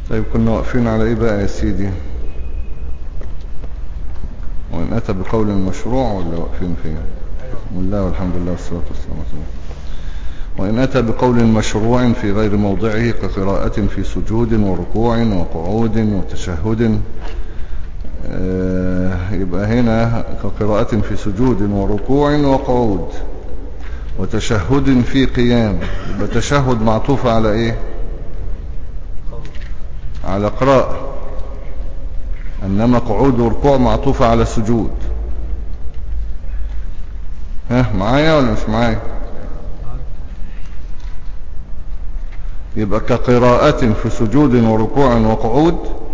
طيب كنا واقفين على ايه بقى يا سيدي؟ وإن أتى بقول مشروع ولا واقفين فيه؟ بسم الله والحمد لله والصلاة والسلام على رسول الله. وإن أتى بقول مشروع في غير موضعه كقراءة في سجود وركوع وقعود وتشهد، يبقى هنا كقراءة في سجود وركوع وقعود وتشهد في قيام، يبقى تشهد معطوف على ايه؟ على قراءة. انما قعود وركوع معطوفة على سجود. ها معايا ولا مش معايا؟ يبقى كقراءة في سجود وركوع وقعود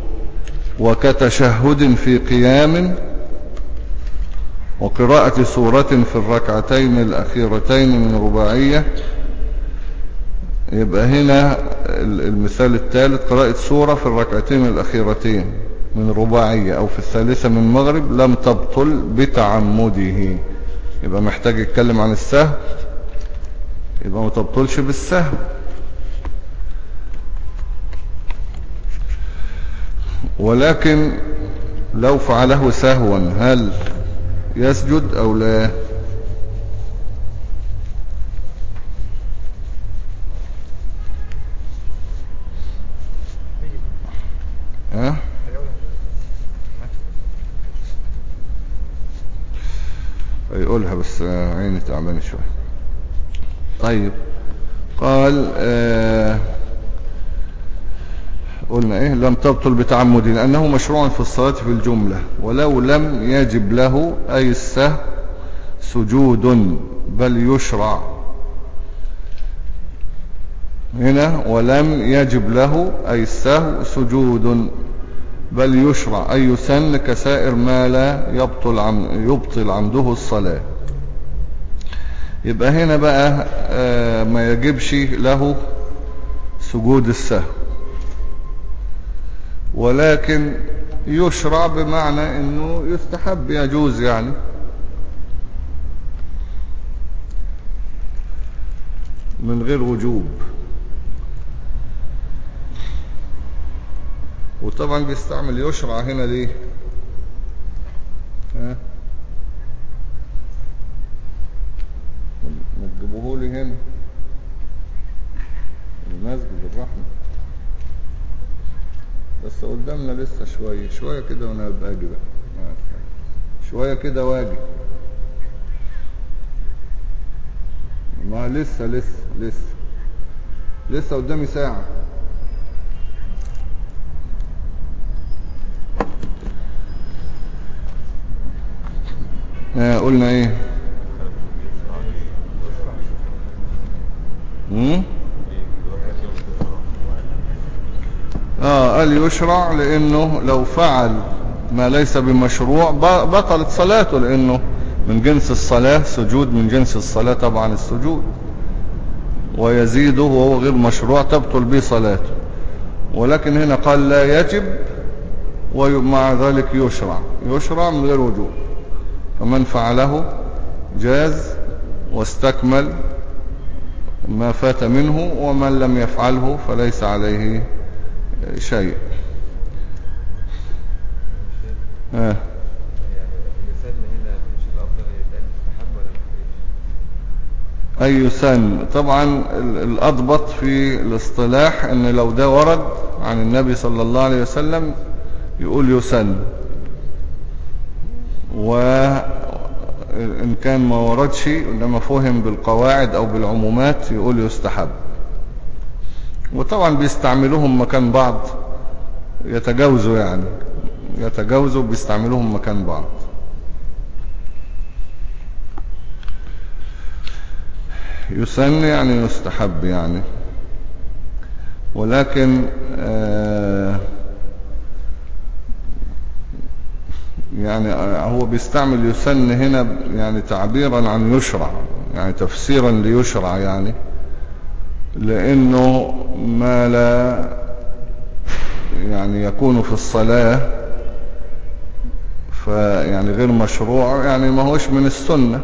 وكتشهد في قيام وقراءة سورة في الركعتين الأخيرتين من رباعية. يبقى هنا المثال الثالث قراءة سورة في الركعتين الأخيرتين من رباعية أو في الثالثة من مغرب لم تبطل بتعمده. يبقى محتاج يتكلم عن السهو، يبقى ما تبطلش بالسهو. ولكن لو فعله سهوا هل يسجد أو لا؟ ها؟ يقولها بس عيني تعبان شوية. طيب قال قلنا ايه؟ لم تبطل بتعمد لأنه مشروع في الصلاة في الجملة، ولو لم يجب له أي السهو سجود بل يشرع. هنا ولم يجب له أي السهو سجود بل يشرع أي يسن كسائر ما لا يبطل عمده الصلاة. يبقى هنا بقى ما يجبش له سجود السهو، ولكن يشرع بمعنى انه يستحب يجوز يعني. من غير وجوب. وطبعا بيستعمل يشرع هنا ليه؟ ها؟ ما تجيبوه لي هنا المسجد الرحمة، بس قدامنا لسه شوية كده وانا باجي بقى شوية كده واجي. ما لسه قدامي ساعة. قلنا ايه؟ قال يشرع لانه لو فعل ما ليس بمشروع بطلت صلاته، لانه من جنس الصلاة سجود، من جنس الصلاة طبعا السجود، ويزيده وهو غير مشروع تبطل به صلاته. ولكن هنا قال لا يجب ومع ذلك يشرع من غير وجوب، فمن فعله جاز واستكمل ما فات منه، ومن لم يفعله فليس عليه شيء. يعني المثال هنا مش الأفضل يتقال مستحب ولا مفيش؟ أي يسن طبعا الأضبط في الاصطلاح ان لو ده ورد عن النبي صلى الله عليه وسلم يقول يسن، وإن كان ما وردش إنما فهم بالقواعد أو بالعمومات يقول يستحب. وطبعا بيستعملوهم مكان بعض، يتجاوزوا بيستعملوهم مكان بعض. يسن يعني يستحب يعني، ولكن يعني هو بيستعمل يسن هنا يعني تعبيرا عن يشرع، يعني تفسيرا ليشرع، يعني لأنه ما لا يعني يكون في الصلاة فيعني غير مشروع، يعني ما هوش من السنة،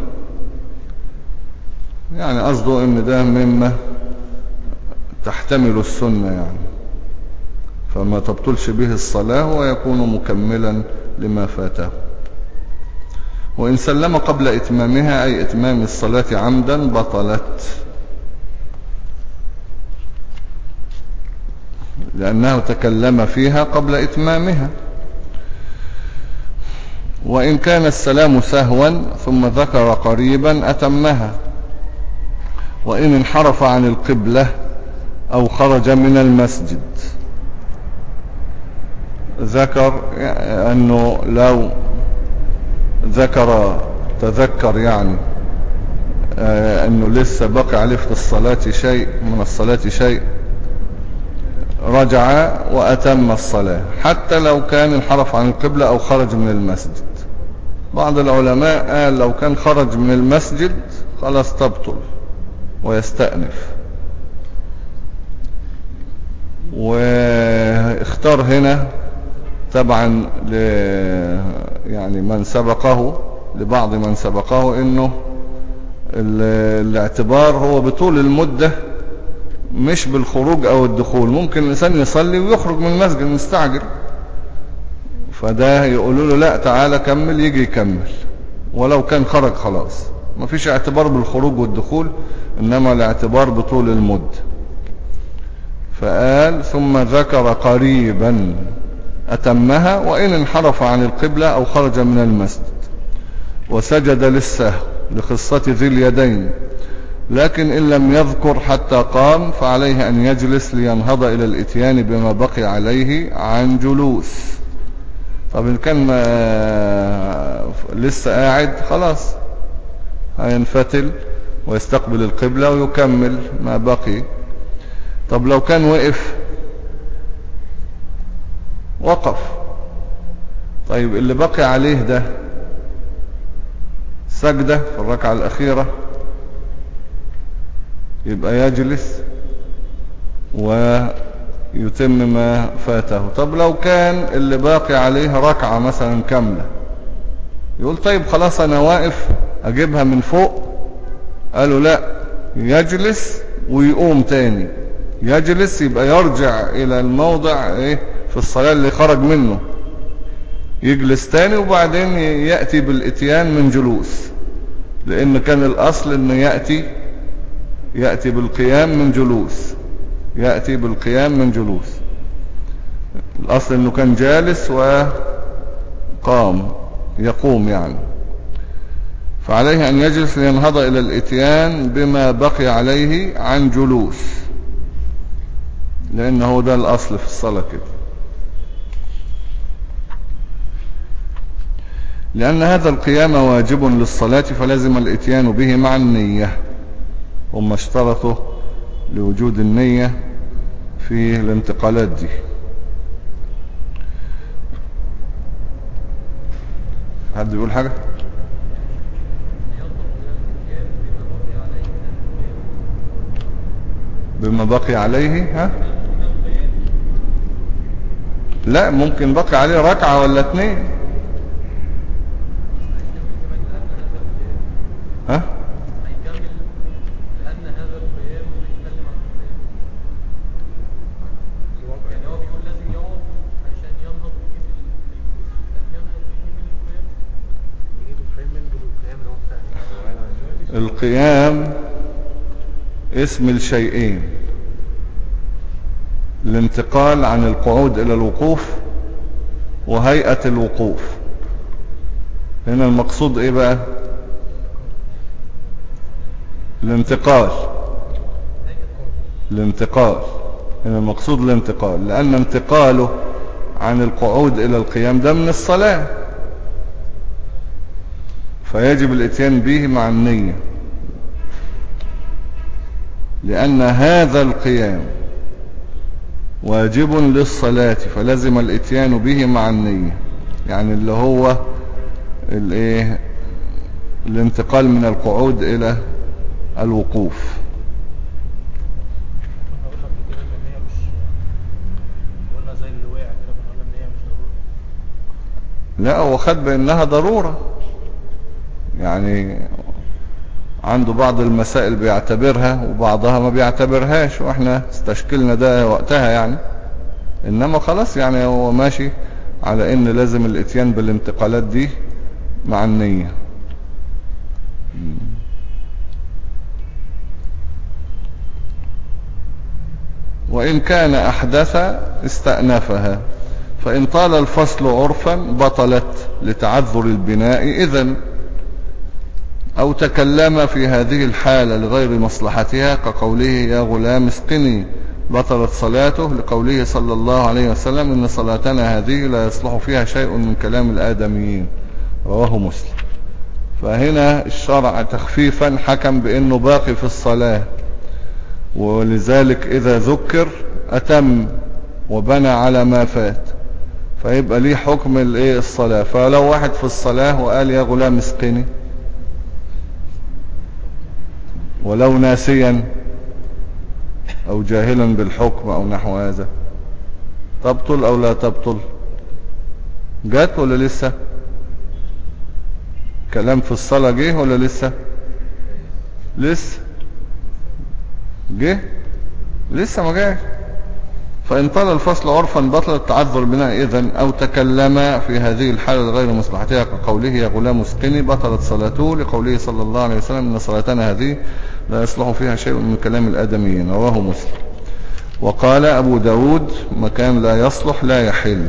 يعني قصده ان ده مما تحتمل السنة يعني. فما تبطلش به الصلاة ويكون مكملا لما فاته. وإن سلم قبل إتمامها أي إتمام الصلاة عمدا بطلت، لأنه تكلم فيها قبل إتمامها. وإن كان السلام سهوا ثم ذكر قريبا أتمها. وإن انحرف عن القبلة أو خرج من المسجد، ذكر أنه لو تذكر يعني أنه لسه بقي عليه في الصلاة شيء من الصلاة شيء، رجع وأتم الصلاة حتى لو كان انحرف عن القبلة أو خرج من المسجد. بعض العلماء قال لو كان خرج من المسجد خلاص تبطل ويستأنف. واختار هنا طبعا يعني من سبقه، لبعض من سبقه انه الاعتبار هو بطول المدة مش بالخروج او الدخول. ممكن الانسان يصلي ويخرج من المسجد مستعجل، فده يقولوا له لا تعالى كمل، يجي يكمل ولو كان خرج خلاص. ما فيش اعتبار بالخروج والدخول، انما الاعتبار بطول المدة. فقال ثم ذكر قريبا أتمها وإن انحرف عن القبلة أو خرج من المسجد. وسجد للسهو لخصة ذي اليدين، لكن إن لم يذكر حتى قام فعليه أن يجلس لينهض إلى الإتيان بما بقي عليه عن جلوس. طب إن كان لسه قاعد خلاص هينفتل ويستقبل القبلة ويكمل ما بقي. طب لو كان وقف، طيب اللي بقي عليه ده سجدة في الركعة الأخيرة، يبقى يجلس ويتم ما فاته. طب لو كان اللي باقي عليه ركعة مثلا كاملة، يقول طيب خلاص أنا واقف أجيبها من فوق. قالوا لا، يجلس ويقوم تاني. يجلس يبقى يرجع إلى الموضع في الصلاة اللي خرج منه، يجلس تاني وبعدين يأتي بالإتيان من جلوس، لأن كان الأصل أنه يأتي بالقيام من جلوس. يأتي بالقيام من جلوس، الأصل أنه كان جالس وقام يقوم يعني. فعليه أن يجلس لينهض إلى الإتيان بما بقي عليه عن جلوس، لأنه ده الأصل في الصلاة كده. لأن هذا القيام واجب للصلاة فلازم الإتيان به مع النية. هم اشترطوا لوجود النية في الانتقالات دي. حد يقول حاجة؟ بما بقي عليه ها؟ لا، ممكن بقي عليه ركعة ولا اتنين. ها؟ لأن هذا القيام بيتكلم عن القيام، يعني هو بيقول لازم يقعد عشان ينهض ويجيب القيام من القيام اللي هو بتاع القيام اسم الشيئين: الانتقال عن القعود إلى الوقوف وهيئة الوقوف. هنا المقصود ايه بقى؟ الانتقال. هنا المقصود الانتقال، لأن انتقاله عن القعود إلى القيام ده من الصلاة، فيجب الاتيان به مع النية، لأن هذا القيام واجب للصلاة فلازم الاتيان به مع النية. يعني اللي هو الانتقال من القعود إلى الوقوف. قلنا قبل كده ان النية مش، قلنا زي اللي وقع كده كنا قلنا النية مش ضروري. لا، هو خد بأنها ضرورة، يعني عنده بعض المسائل بيعتبرها وبعضها ما بيعتبرهاش، واحنا استشكلنا ده وقتها يعني. انما خلاص يعني هو ماشي على ان لازم الاتيان بالانتقالات دي مع النية. وإن كان أحدث استأنفها، فإن طال الفصل عرفا بطلت لتعذر البناء إذن، أو تكلم في هذه الحالة لغير مصلحتها كقوله يا غلام اسقني بطلت صلاته، لقوله صلى الله عليه وسلم إن صلاتنا هذه لا يصلح فيها شيء من كلام الآدميين، رواه مسلم. فهنا الشرع تخفيفا حكم بأنه باقي في الصلاة، ولذلك إذا ذكر أتم وبنى على ما فات، فيبقى ليه حكم الصلاة. فلو واحد في الصلاة وقال يا غلام اسقني ولو ناسيا أو جاهلا بالحكم أو نحو هذا، تبطل أو لا تبطل؟ جات ولا لسه؟ كلام في الصلاة جه ولا لسه؟ لسه جه؟ لسه ما جاش. فإن طال الفصل عرفا بطل التعذر البناء إذن، أو تكلم في هذه الحالة غير مصلحتها كقوله يا غلام اسقني بطلت صلاته، لقوله صلى الله عليه وسلم إن صلاتنا هذه لا يصلح فيها شيء من كلام الآدميين، رواه مسلم. وقال أبو داود مكان لا يصلح لا يحل،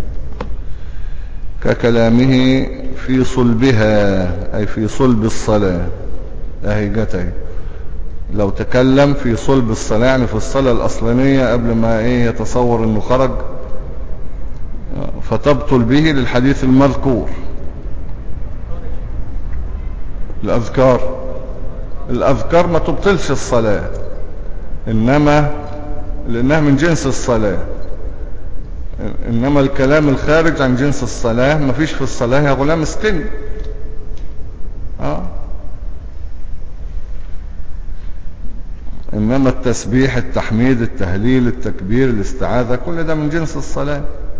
ككلامه في صلبها أي في صلب الصلاة، أهي جته. لو تكلم في صلب الصلاة يعني في الصلاة الأصلانية قبل ما يتصور أنه خرج، فتبطل به للحديث المذكور. الأذكار ما تبطلش الصلاة، إنما لأنها من جنس الصلاة، إنما الكلام الخارج عن جنس الصلاة ما فيش في الصلاة يا غلام اسقني. إنما التسبيح التحميد التهليل التكبير الاستعاذة كل ده من جنس الصلاة.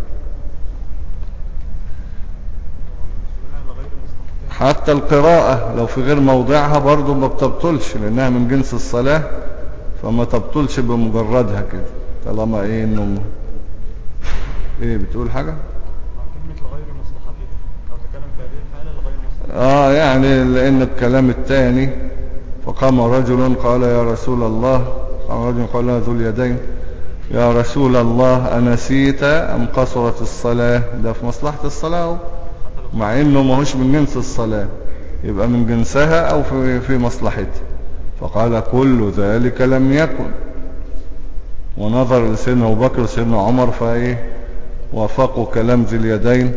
حتى القراءة لو في غير موضعها برضو ما بتبطلش، لأنها من جنس الصلاة، فما تبطلش بمجردها كده طالما إنه بتقول حاجة؟ كلمة لغير مصلحتها أو تكلم في هذه الحالة لغير مصلحتها. يعني لأن الكلام الثاني فقام رجل قال يا رسول الله، قام رجل قال ذو اليدين يا رسول الله أنسيت أم قصرت الصلاة؟ ده في مصلحة الصلاة، مع إنه ما هوش من جنس الصلاة، يبقى من جنسها أو في مصلحتها. فقال كل ذلك لم يكن، ونظر لسيدنا أبو بكر وسيدنا عمر وافقوا كلام ذي اليدين،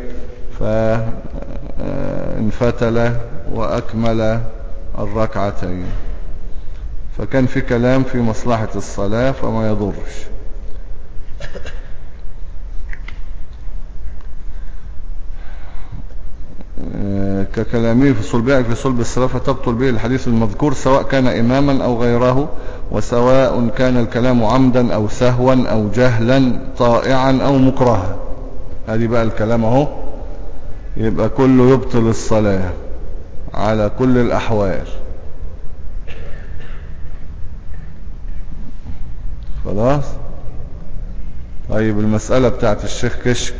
فانفتل وأكمل الركعتين. فكان في كلام في مصلحة الصلاة فما يضرش. ككلامه في صلبه في صلب الصلاة فتبطل به الحديث المذكور سواء كان إماما أو غيره، وسواء كان الكلام عمدا أو سهوا أو جهلا طائعا أو مكرها. هذه بقى الكلام اهو، يبقى كله يبطل الصلاة على كل الأحوال. خلاص. طيب المسألة بتاعت الشيخ كشك،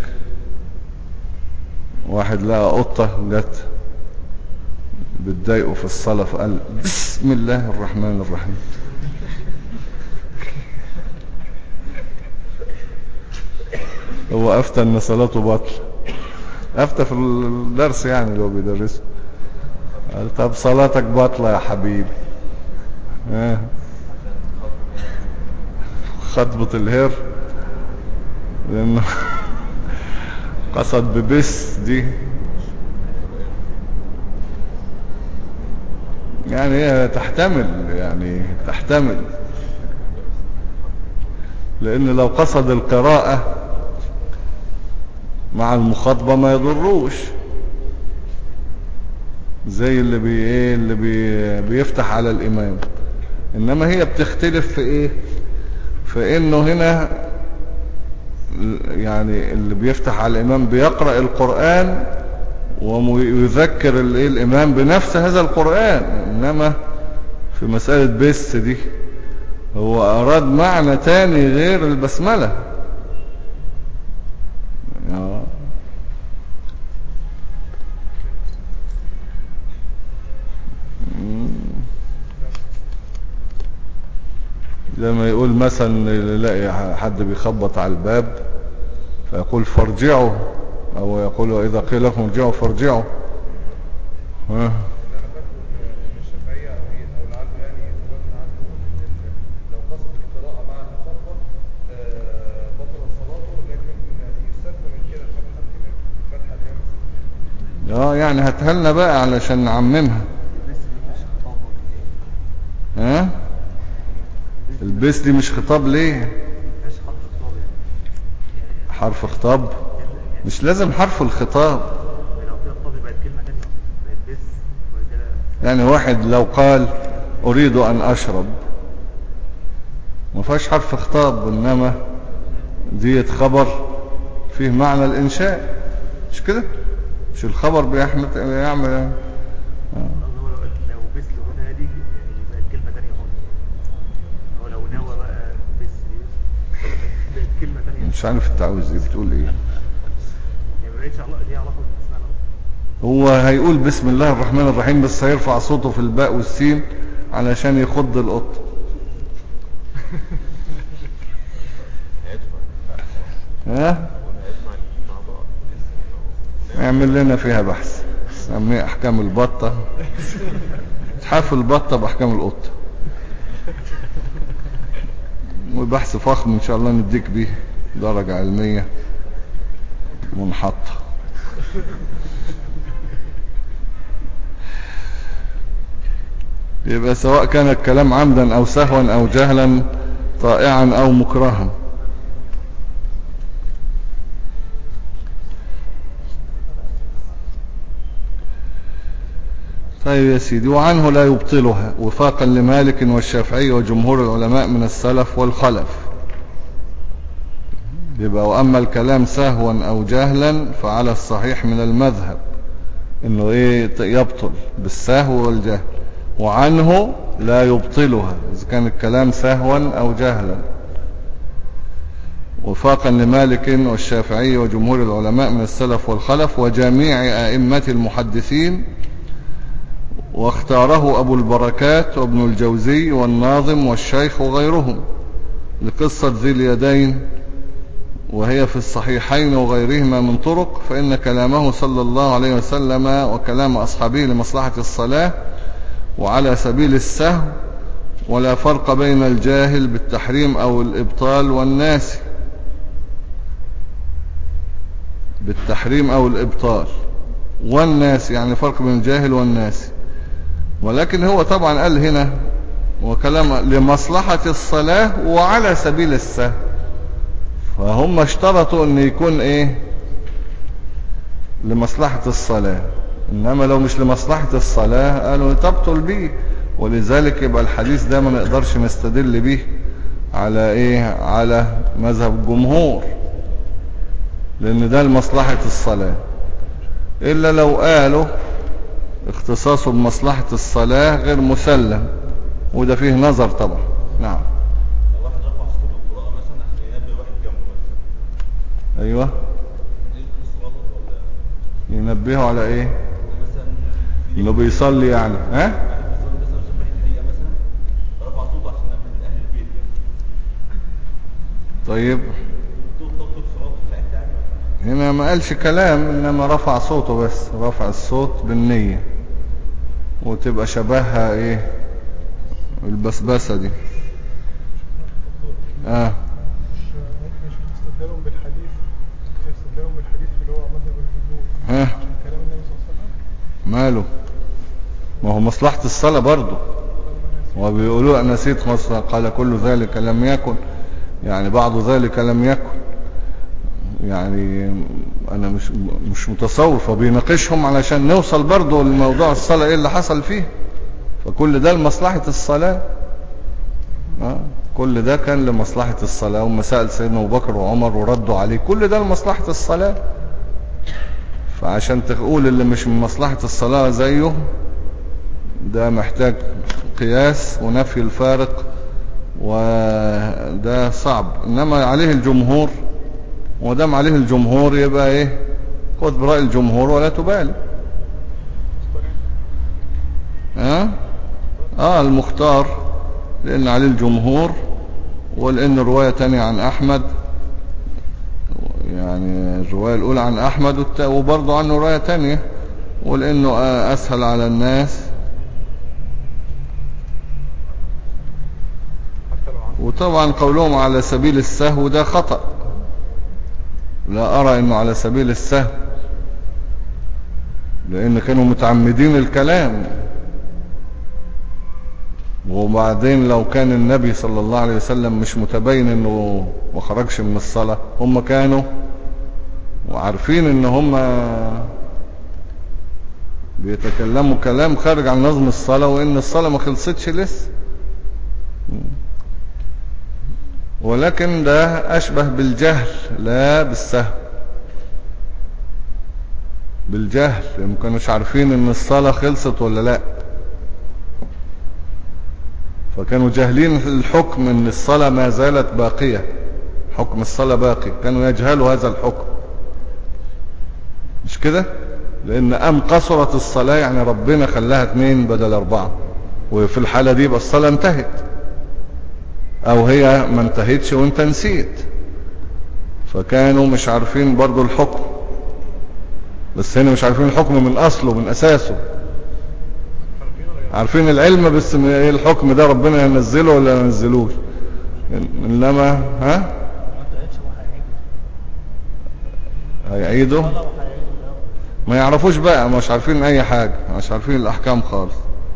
واحد لقى قطة جت بتضايقه في الصلاة فقال بسم الله الرحمن الرحيم. هو أفتى أن صلاته باطلة، أفتى في الدرس يعني لو بيدرسه، قال طب صلاتك باطلة يا حبيبي. خطبة الهير، لأنه قصد ببس دي، يعني هي تحتمل لأن لو قصد القراءة مع المخاطبة ما يضروش، زي اللي بيفتح على الإمام. إنما هي بتختلف في في إنه هنا يعني اللي بيفتح على الإمام بيقرأ القرآن ويذكر الإمام بنفس هذا القرآن، إنما في مسألة بس دي هو أراد معنى تاني غير البسملة، لما يقول مثلا يلاقي حد بيخبط على الباب فيقول فارجعوا، او يقول واذا قيل لكم ارجعوا فارجعوا. ها اللي انا فاكره ان الشافعيه او العلم يعني اخواتنا عنده ان لو قصد القراءه مع المخبط بطل صلاته، لكن يستثنى من كده فتح الامام، فتح الامام. يعني هاتها لنا بقى علشان نعممها. ها البس دي مش خطاب ليه؟ حرف خطاب مش لازم حرف الخطاب. يعني واحد لو قال اريد ان اشرب ما فيهاش حرف خطاب، انما ديت خبر فيه معنى الانشاء، مش كده؟ مش الخبر بيعمل لو بس هنا دي يبقى الكلمة تانية خالص. هو لو نوى بقى بس دي بقت كلمة تانية. مش عارف انت عاوز ايه، بتقول ايه؟ يعني ما بقتش ليها علاقة بالاسماء. هو هيقول بسم الله الرحمن الرحيم بس هيرفع صوته في الباء والسين علشان يخض القط. ها اعمل لنا فيها بحث سميه احكام البطة، اتحاف البطة باحكام القط، وبحث فخم ان شاء الله نديك بيه درجة علمية منحطة. يبقى سواء كان الكلام عمدا او سهوا او جهلا طائعا او مكرها. طيب يا سيدي، وعنه لا يبطلها وفاقا لمالك والشافعي وجمهور العلماء من السلف والخلف. يبقى وأما الكلام سهوا أو جهلا فعلى الصحيح من المذهب إنه يبطل بالسهو والجهل، وعنه لا يبطلها إذا كان الكلام سهوا أو جهلا وفاقا لمالك والشافعي وجمهور العلماء من السلف والخلف وجميع أئمة المحدثين، واختاره أبو البركات وابن الجوزي والناظم والشيخ وغيرهم لقصة ذي اليدين، وهي في الصحيحين وغيرهما من طرق، فإن كلامه صلى الله عليه وسلم وكلام أصحابه لمصلحة الصلاة وعلى سبيل السهو، ولا فرق بين الجاهل بالتحريم أو الإبطال والناس بالتحريم أو الإبطال والناس، يعني فرق بين الجاهل والناس. ولكن هو طبعا قال هنا وكلام لمصلحة الصلاة وعلى سبيل السهو، فهم اشترطوا ان يكون لمصلحة الصلاة، انما لو مش لمصلحة الصلاة قالوا تبطل به. ولذلك يبقى الحديث ده ما نقدرش نستدل به على على مذهب الجمهور، لان ده لمصلحة الصلاة، الا لو قالوا اختصاصه بمصلحة الصلاة غير مسلم، وده فيه نظر طبعا. نعم. لو واحد رفع صوته بالقراءة مثلا عشان ينبه واحد جنبه مثلا، ايوه يلقي الصلاة ولا ينبهوا على مثلا انه بيصلي يعني واحد بيصلي مثلا عشان ريحة حريقة مثلا، رفع صوته عشان ينبه أهل البيت يعني. طيب تبطل صلاته ساعتها يعني ولا؟ هنا ما قالش كلام، انما رفع صوته بس، رفع الصوت بالنية، وتبقى شبهها البسبسة دي. مش ممكن يا شيخ استدلالهم بالحديث، اللي هو مذهب الجمهور عشان كلام النبي صلى الله عليه وسلم. ماله؟ ما هو مصلحة الصلاة برضو، وبيقولوا نسيت مصلحة، قال كل ذلك لم يكن، يعني بعض ذلك لم يكن، يعني انا مش متصور، فبيناقشهم علشان نوصل برضو لموضوع الصلاة ايه اللي حصل فيه. فكل ده لمصلحة الصلاة، كل ده كان لمصلحة الصلاة، وما سأل سيدنا أبو بكر وعمر وردوا عليه، كل ده لمصلحة الصلاة. فعشان تقول اللي مش من مصلحة الصلاة زيه، ده محتاج قياس ونفي الفارق، وده صعب. إنما عليه الجمهور، ودام عليه الجمهور يبقى خذ برأي الجمهور ولا تبالي. المختار لأن عليه الجمهور ولأن الرواية تانية عن أحمد، يعني الرواية الأولى عن أحمد وبرضه عنه رواية تانية، ولأنه أسهل على الناس. وطبعا قولهم على سبيل السهو ده خطأ، لا أرى أنه على سبيل السهو، لأن كانوا متعمدين الكلام. وبعدين لو كان النبي صلى الله عليه وسلم مش متبين أنه ما خرجش من الصلاة، هم كانوا وعارفين ان هم بيتكلموا كلام خارج عن نظم الصلاة، وان الصلاة ما خلصتش لسه. ولكن ده اشبه بالجهل لا بالسهو. بالجهل ما كانوش عارفين ان الصلاة خلصت ولا لا، فكانوا جاهلين الحكم ان الصلاة ما زالت باقية، حكم الصلاة باقي، كانوا يجهلوا هذا الحكم. مش كده؟ لان قصرت الصلاة، يعني ربنا خلاها 2 بدل 4، وفي الحالة دي يبقى الصلاة انتهت، او هي ما انتهتش وانت نسيت. فكانوا مش عارفين برضو الحكم، بس هنا مش عارفين الحكم من اصله من اساسه، عارفين العلم بس ايه الحكم ده ربنا ينزله ولا ينزلوش. انما هيعيدوا، ما يعرفوش بقى، مش عارفين اي حاجة، مش عارفين الاحكام خالص.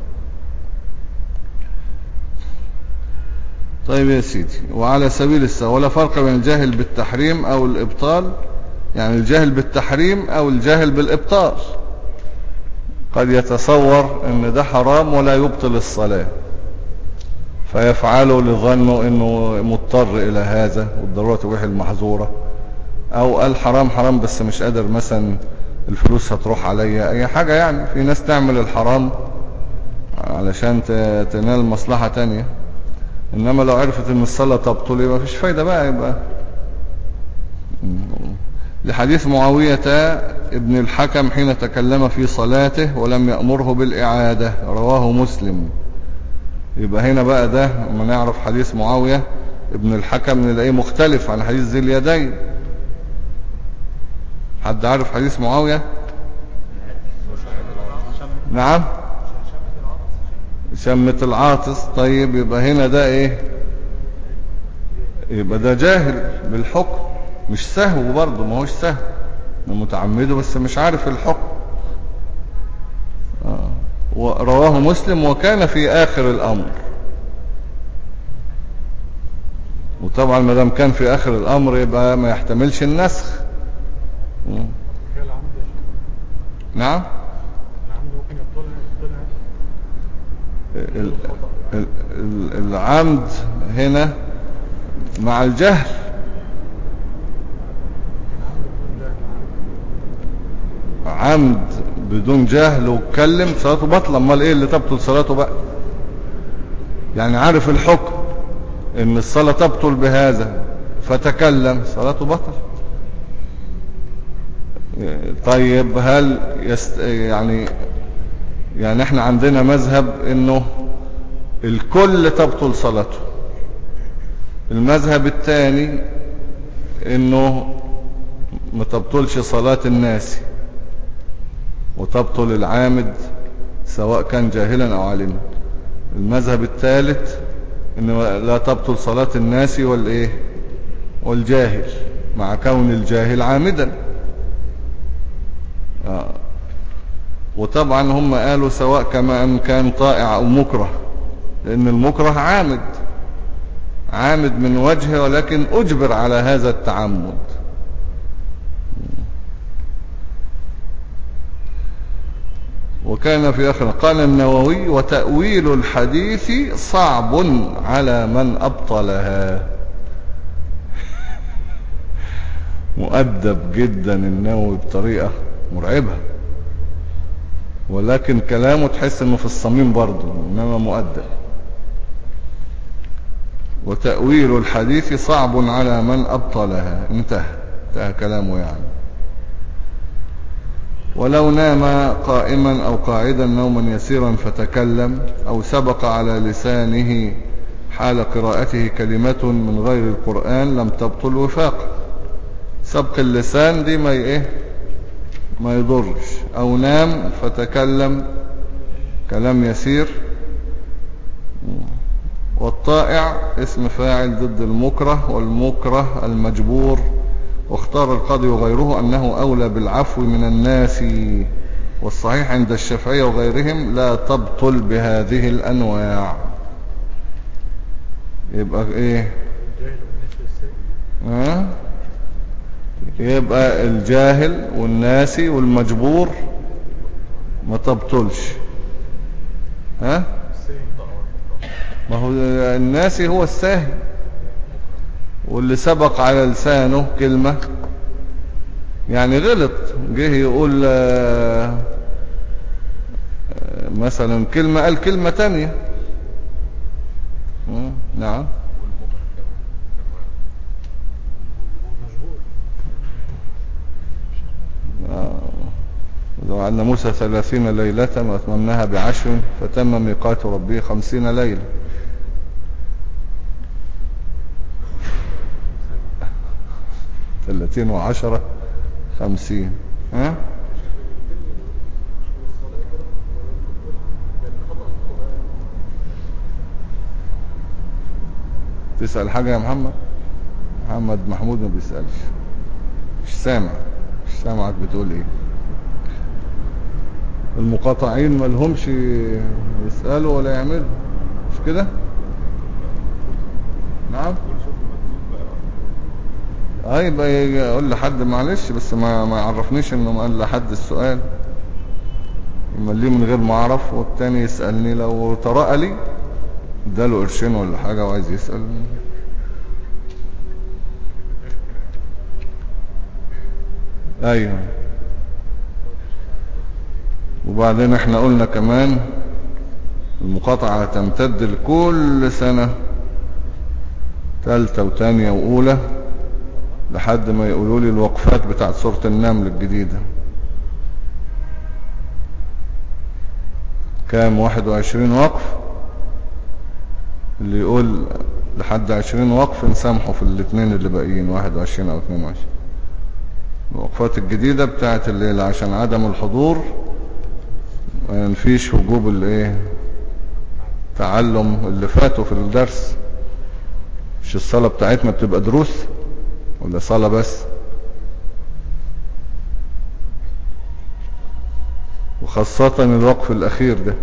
طيب يا سيدي، وعلى سبيل السهو ولا فرق بين الجاهل بالتحريم او الابطال، يعني الجاهل بالتحريم او الجاهل بالابطال. قد يتصور ان ده حرام ولا يبطل الصلاة فيفعله لظنه انه مضطر الى هذا والضرورة تبيح المحظورة، او قال حرام حرام بس مش قادر، مثلا الفلوس هتروح عليا اي حاجة. يعني في ناس تعمل الحرام علشان تنال مصلحة تانية، انما لو عرفت ان الصلاة تبطل يبقى مفيش فايدة بقى. يبقى لحديث معاوية ابن الحكم حين تكلم في صلاته ولم يأمره بالإعادة، رواه مسلم. يبقى هنا بقى ده ما نعرف حديث معاوية ابن الحكم نلاقيه مختلف عن حديث ذي اليدين. حد عارف حديث معاوية؟ نعم، شمة العاطس. طيب يبقى هنا ده ايه؟ يبقى ده جاهل بالحكم، مش سهو برضه، ما هوش سهو، متعمده بس مش عارف الحكم. رواه مسلم وكان في آخر الأمر. وطبعا ما دام كان في آخر الأمر يبقى ما يحتملش النسخ. نعم، العمد ممكن يبطلها. العمد هنا مع الجهل. عمد بدون جهل واتكلم صلاته بطلة، امال ايه اللي تبطل صلاته بقى؟ يعني عارف الحكم ان الصلاة تبطل بهذا فتكلم، صلاته بطل. طيب هل يعني احنا عندنا مذهب انه الكل تبطل صلاته، المذهب الثاني انه ما تبطلش صلاة الناس وتبطل العامد سواء كان جاهلا او عالما. المذهب الثالث انه لا تبطل صلاة الناس والجاهل مع كون الجاهل عامدا. وطبعا هم قالوا سواء كما ان كان طائع او مكره، لان المكره عامد من وجهه ولكن اجبر على هذا التعمد. وكان في آخر قال النووي وتأويل الحديث صعب على من أبطلها. مؤدب جدا النووي بطريقة مرعبة، ولكن كلامه تحس انه في الصميم برضه، انما مؤدب. وتأويل الحديث صعب على من أبطلها، انتهى كلامه يعني. ولو نام قائما أو قاعدا نوما يسيرا فتكلم أو سبق على لسانه حال قراءته كلمة من غير القرآن لم تبطل وفاقا. سبق اللسان دي ما يضرش. أو نام فتكلم كلام يسير. والطائع اسم فاعل ضد المكره، والمكره المجبور. واختار القاضي وغيره أنه أولى بالعفو من الناس، والصحيح عند الشافعية وغيرهم لا تبطل بهذه الأنواع. يبقى يبقى الجاهل والناسي والمجبور ما تبطلش. ما هو الناسي هو الساهي، واللي سبق على لسانه كلمة يعني غلط، جه يقول مثلا كلمة قال كلمة تانية. نعم. وعن موسى 30 ليلة وأتممناها ب10 فتم ميقات ربه 50 ليلة. ثلاثين و10 50. تسأل حاجة يا محمد محمود ما بيسألش، مش سامعك بتقول ايه. المقاطعين ما لهمش يسألوا ولا يعملوا، مش كده؟ نعم. يبقى يقول لحد معلش، بس ما يعرفنيش انه قال لحد السؤال، يمليه من غير ما اعرف، والتاني يسألني لو طرق لي اداله قرشين ولا حاجة وعايز يسأل. ايوه. وبعدين احنا قلنا كمان المقاطعة تمتد لكل سنة، ثالثة وثانية وأولى، لحد ما يقولوا لي الوقفات بتاعت سورة النمل الجديدة كام 21 وقف. اللي يقول لحد 20 وقف نسامحه في الاثنين اللي باقيين 21 أو 22. الوقفات الجديدة بتاعت الليلة عشان عدم الحضور ما ينفيش وجوب تعلم اللي فاتوا في الدرس. مش الصلاة بتاعتنا بتبقى دروس ولا صلاة بس؟ وخاصة الوقف الأخير ده.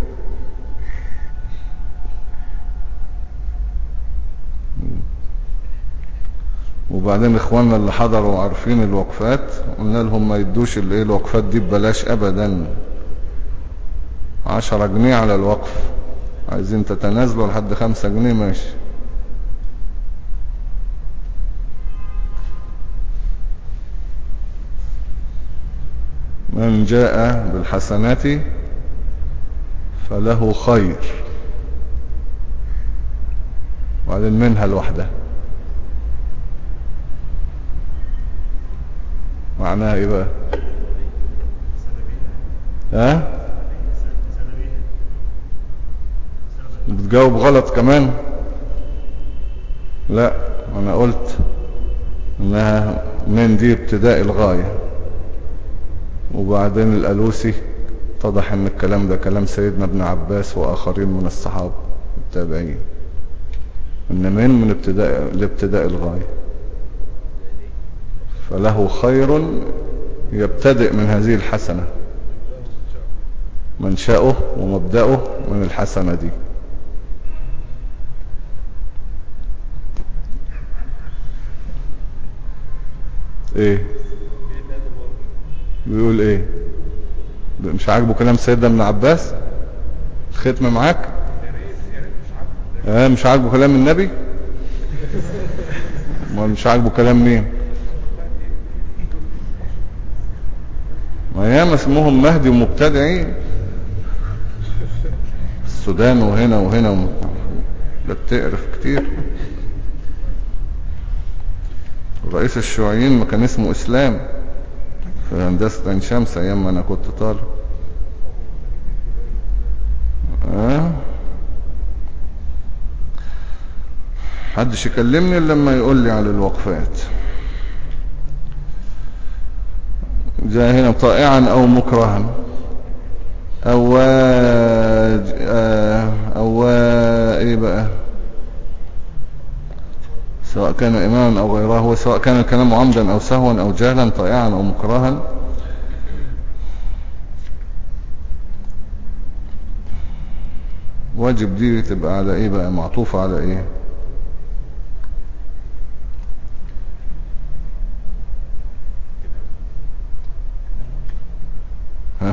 وبعدين اخواننا اللي حضروا وعارفين الوقفات قلنا لهم ما يدوش الوقفات دي ببلاش ابدا. 10 جنيه على الوقف، عايزين تتنازلوا لحد 5 جنيه ماشي. من جاء بالحسنات فله خير، وبعدين منها الوحدة معناها ايه بقى؟ بتجاوب غلط كمان. لا، انا قلت انها من دي ابتداء الغاية، وبعدين الألوسي اتضح ان الكلام ده كلام سيدنا ابن عباس واخرين من الصحابة التابعين، ان من ابتداء الغاية. فله خير يبتدئ من هذه الحسنة، منشأه ومبدأه من الحسنة دي. ايه بيقول ايه؟ مش عاجبه كلام سيدنا ابن عباس؟ الختم معاك؟ مش عاجبه كلام النبي؟ ما مش عاجبه كلام مين؟ ما ياما اسمهم مهدي ومبتدعين السودان وهنا ده بتقرف كتير. رئيس الشيوعيين ما كان اسمه اسلام في هندسة عين شمس ايام ما انا كنت طالب. محدش يكلمني إلا لما يقول لي على الوقفات. جاء هنا طائعا أو مكرها أو إيه بقى، سواء كان إماما أو غيره، وسواء كان الكلام عمدا أو سهوا أو جهلا، طائعا أو مكرها. واجب دي تبقى على إيه بقى، معطوفة على إيه؟ ها،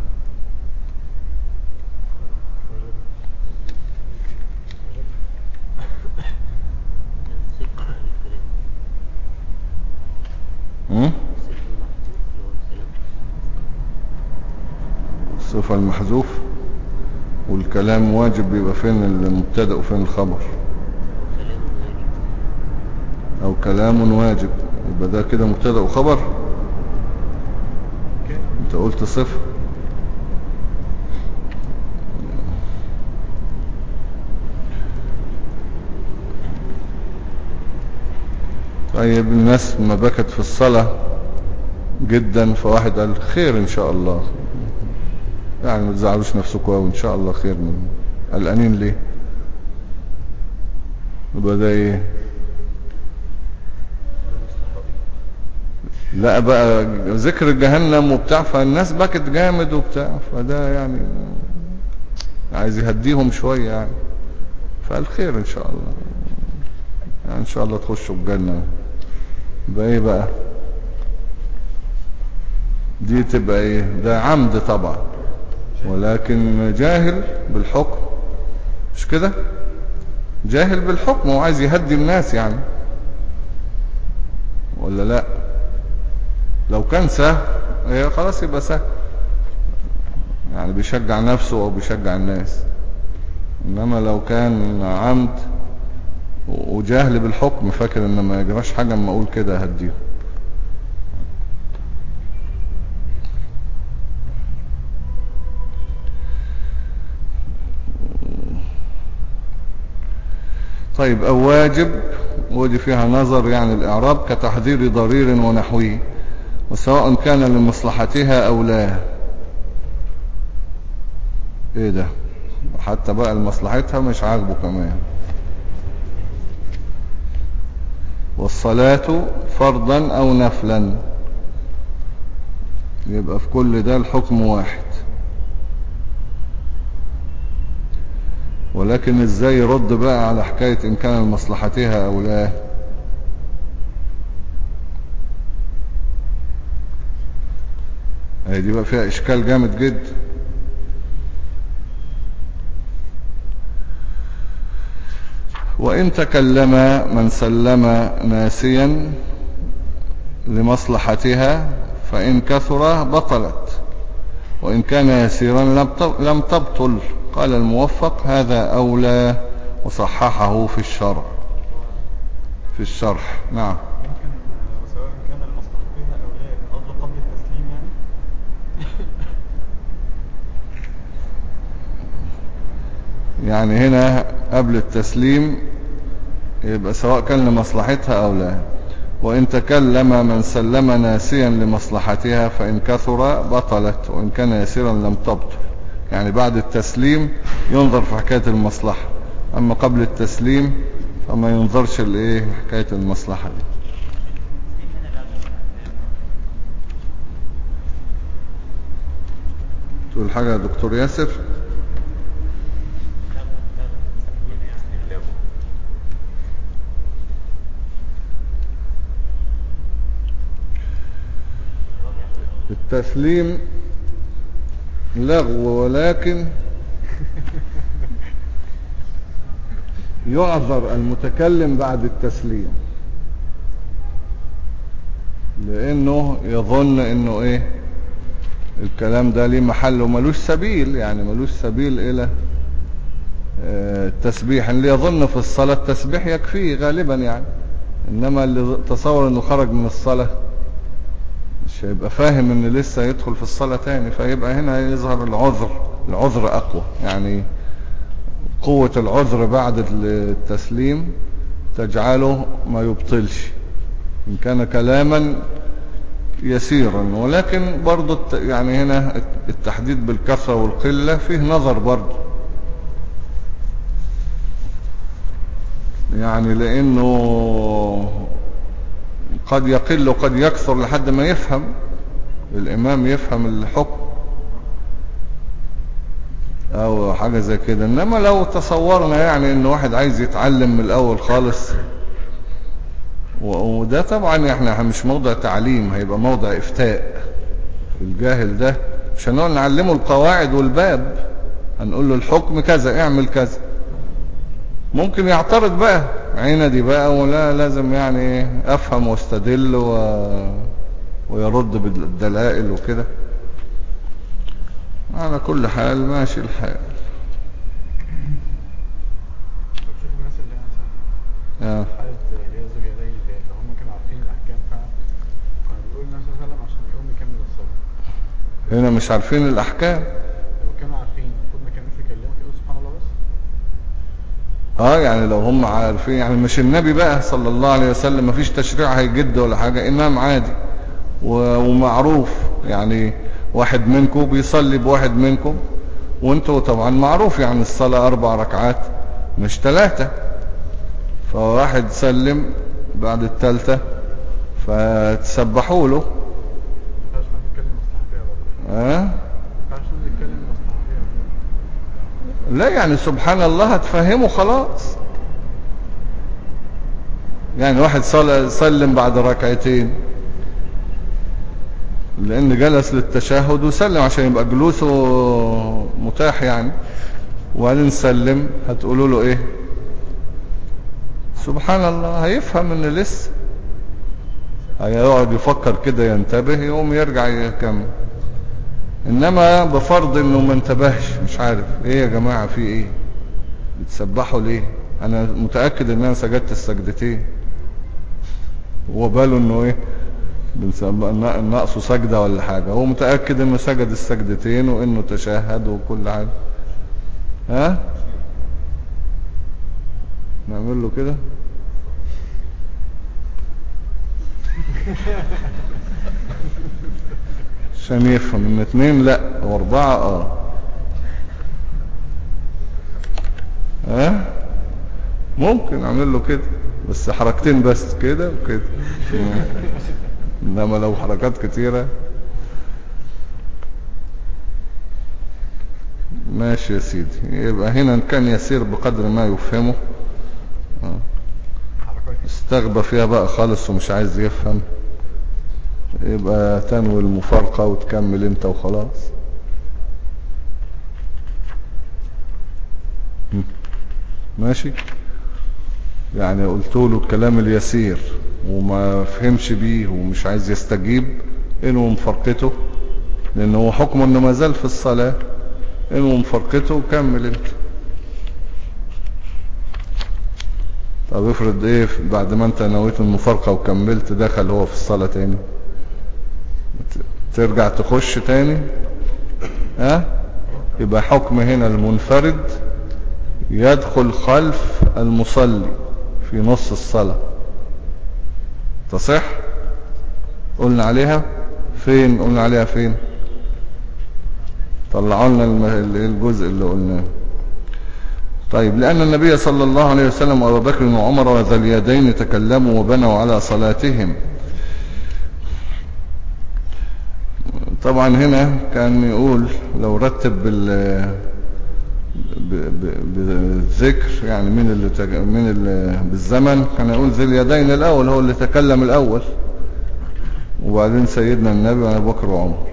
الصفة المحذوف والكلام واجب بيبقى فين المبتدأ وفين الخبر؟ او كلام واجب، يبقى ده كده مبتدأ وخبر. انت قلت صفة. طيب الناس ما بكت في الصلاة جدا، فواحد قال خير ان شاء الله، يعني ما تزعلوش نفسكم وان شاء الله خير، من قلقانين ليه؟ يبقى ده ايه؟ لا بقى ذكر جهنم وبتاع، فالناس بكت جامد وبتاع، فده يعني عايز يهديهم شوية يعني، فالخير ان شاء الله، يعني ان شاء الله تخشوا الجنة. يبقى ايه بقى دي؟ تبقى ايه؟ ده عمد طبعا، ولكن جاهل بالحكم، مش كده؟ جاهل بالحكم وعايز يهدي الناس يعني، ولا لا؟ لو كان سهل هي خلاص يبقى سهل، يعني بيشجع نفسه او بيشجع الناس. انما لو كان عمد وجاهل بالحكم، فاكر ان ما يجراش حاجة اما اقول كده هديه. طيب او واجب، ودي فيها نظر يعني الاعراب، كتحذير ضرير ونحوه، وسواء كان لمصلحتها او لا. ايه ده؟ حتى بقى لمصلحتها مش عاجبه كمان. والصلاة فرضا او نفلا، يبقى في كل ده الحكم واحد. ولكن ازاي يرد بقى على حكاية ان كان لمصلحتها او لا؟ هي دي بقى فيها اشكال جامد جدا. وإن تكلم من سلم ناسيا لمصلحتها فإن كثر بطلت، وإن كان يسيرا لم تبطل. قال الموفق هذا أولى، وصححه في الشرح. نعم. ممكن وسواء كان لمصلحتها أو لا، كان قصده قبل التسليم يعني. يعني هنا قبل التسليم يبقى سواء كان لمصلحتها أو لا. وإن تكلم من سلم ناسيا لمصلحتها فإن كثر بطلت، وإن كان يسيرا لم تبطل. يعني بعد التسليم ينظر في حكاية المصلحة، أما قبل التسليم فما ينظرش الإيه حكاية المصلحة دي. تقول حاجة يا دكتور ياسر؟ التسليم لغو، ولكن يعذر المتكلم بعد التسليم، لانه يظن انه ايه الكلام ده ليه محل وملوش سبيل، يعني ملوش سبيل الى التسبيح. اللي يظن في الصلاة التسبيح يكفيه غالبا يعني، انما اللي تصور انه خرج من الصلاة مش هيبقى فاهم ان لسه يدخل في الصلاة تاني، فيبقى هنا يظهر العذر اقوى، يعني قوة العذر بعد التسليم تجعله ما يبطلش إن كان كلاما يسيرا. ولكن برضو يعني هنا التحديد بالكثرة والقلة فيه نظر برضو، يعني لأنه قد يقل وقد يكثر لحد ما يفهم الإمام، يفهم الحكم أو حاجة زي كده. إنما لو تصورنا يعني إن واحد عايز يتعلم من الأول خالص، وده طبعا احنا مش موضع تعليم، هيبقى موضع إفتاء. الجاهل ده مش هنقول نعلمه القواعد والباب، هنقول له الحكم كذا اعمل كذا. ممكن يعترض بقى عيندي بقى، ولا لازم يعني افهم واستدل ويرد بالدلائل وكده. على كل حال ماشي الحال. طب شوف الناس اللي هي مثلا حالة اللي هي زوج يدين ديت، لو هم كانوا عارفين الأحكام فعلا كانوا بيقولوا النبي صلى الله عليه وسلم عشان يقوم يكمل الصلاة. هنا مش عارفين الأحكام. لو كانوا عارفين المفروض ما كانوش يكلموا يقولوا سبحان الله بس. يعني لو هم عارفين، يعني مش النبي بقى صلى الله عليه وسلم مفيش تشريع هيجد ولا حاجة، إمام عادي ومعروف، يعني واحد منكم بيصلي بواحد منكم، وانتوا طبعا معروف يعني الصلاة 4 ركعات مش 3، فواحد سلم بعد الثالثة فتسبحوا له. ما ينفعش نتكلم مصلحتها برضه. ما ينفعش نتكلم مصلحتها. لا يعني سبحان الله هتفهمه خلاص. يعني واحد سلم بعد ركعتين لان جلس للتشهد وسلم عشان يبقى جلوسه متاح يعني، وبعدين سلم، هتقولوا له ايه؟ سبحان الله. هيفهم ان لسه هيقعد يفكر كده، ينتبه، يقوم يرجع يكمل. انما بفرض انه ما انتبهش، مش عارف ايه يا جماعة في ايه بتسبحوا ليه، انا متأكد ان انا سجدت السجدتين، هو باله انه ايه ناقصه سجدة ولا حاجة، هو متأكد انه سجد السجدتين وانه تشهد وكل حاجة. نعمل له كده عشان يفهم ان 2 لا و4 ممكن اعمل له كده، بس حركتين بس كده وكده. انما لو حركات كتيرة ماشي يا سيدي. يبقى هنا كان يسير بقدر ما يفهمه، استغبى فيها بقى خالص ومش عايز يفهم، يبقى تنوي المفارقة وتكمل انت وخلاص. ماشي. يعني قلت له الكلام اليسير وما فهمش بيه ومش عايز يستجيب، انه مفارقته، لانه هو حكمه انه ما زال في الصلاة، انه مفارقته وكمل انت. طب افرض ايه بعد ما انت نويت المفارقة وكملت دخل هو في الصلاة تاني، ترجع تخش تاني؟ يبقى حكم هنا المنفرد يدخل خلف المصلي في نص الصلاة، تصح؟ قلنا عليها فين؟ قلنا عليها فين؟ طلعوا لنا الجزء اللي قلناه. طيب لأن النبي صلى الله عليه وسلم وأبو بكر وعمر وذا اليدين تكلموا وبنوا على صلاتهم. طبعا هنا كان يقول لو رتب بالذكر يعني من اللي بالزمن، كان يقول ذي اليدين الأول هو اللي تكلم الأول، وبعدين سيدنا النبي وأبو بكر وعمر.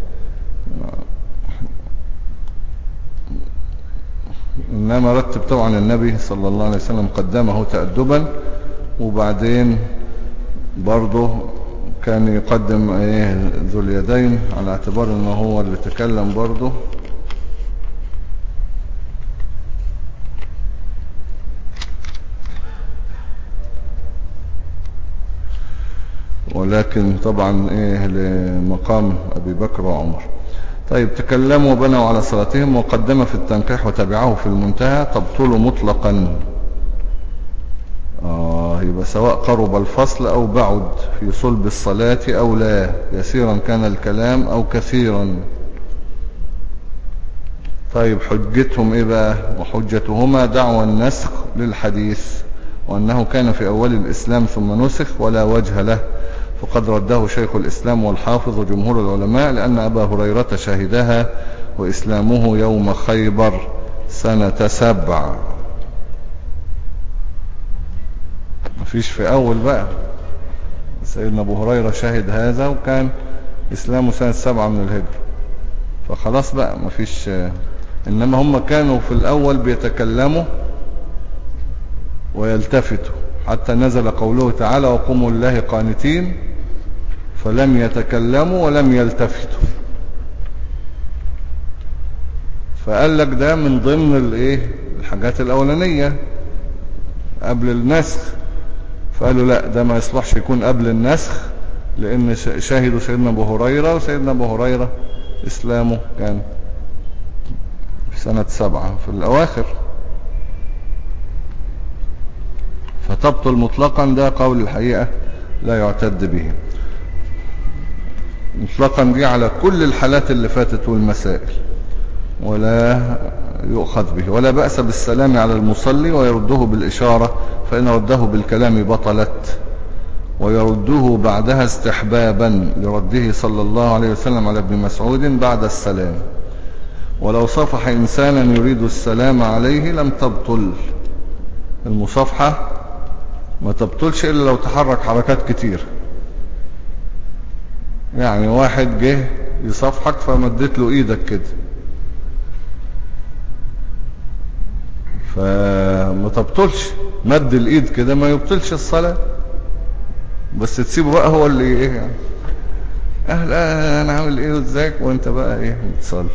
إنما رتب طبعا النبي صلى الله عليه وسلم قدمه تأدبا، وبعدين برضه كان يقدم ذو اليدين على اعتبار انه هو اللي تكلم برضه. ولكن طبعا لمقام ابي بكر وعمر. طيب تكلموا وبنوا على صلاتهم، وقدم في التنكيح وتبعه في المنتهى تبطل مطلقا. يبقى سواء قرب الفصل أو بعد في صلب الصلاة أو لا، يسيرا كان الكلام أو كثيرا. طيب حجتهم إيه بقى؟ وحجتهما دعوى النسخ للحديث، وأنه كان في أول الإسلام ثم نسخ ولا وجه له، فقد رده شيخ الإسلام والحافظ وجمهور العلماء، لأن أبا هريرة شهدها وإسلامه يوم خيبر سنة 7. مفيش في أول بقى، سيدنا أبو هريرة شهد هذا وكان إسلامه سنة 7 من الهجرة، فخلاص بقى مفيش. إنما هم كانوا في الأول بيتكلموا ويلتفتوا، حتى نزل قوله تعالى وقوموا لله قانتين، فلم يتكلموا ولم يلتفتوا. فقال لك ده من ضمن الحاجات الأولانية قبل النسخ، فقالوا لا ده ما يصلحش يكون قبل النسخ، لأن شاهدوا سيدنا أبو هريرة، وسيدنا أبو هريرة إسلامه كان في سنة 7 في الأواخر. فتبطل مطلقا، ده قول الحقيقة لا يعتد به مطلقا، دي على كل الحالات اللي فاتت والمسائل، ولا يؤخذ به. ولا بأس بالسلام على المصلي ويرده بالإشارة، فإن رده بالكلام بطلت، ويرده بعدها استحبابا لرده صلى الله عليه وسلم على ابن مسعود بعد السلام. ولو صفح إنسانا يريد السلام عليه لم تبطل. المصافحة ما تبطلش إلا لو تحرك حركات كتير، يعني واحد جه يصافحك فمدت له ايدك كده، فما تبطلش مد الايد كده، ما يبطلش الصلاة، بس تسيبه بقى هو اللي يعني اهلا انا عامل ايه وازيك، وانت بقى بتصلي،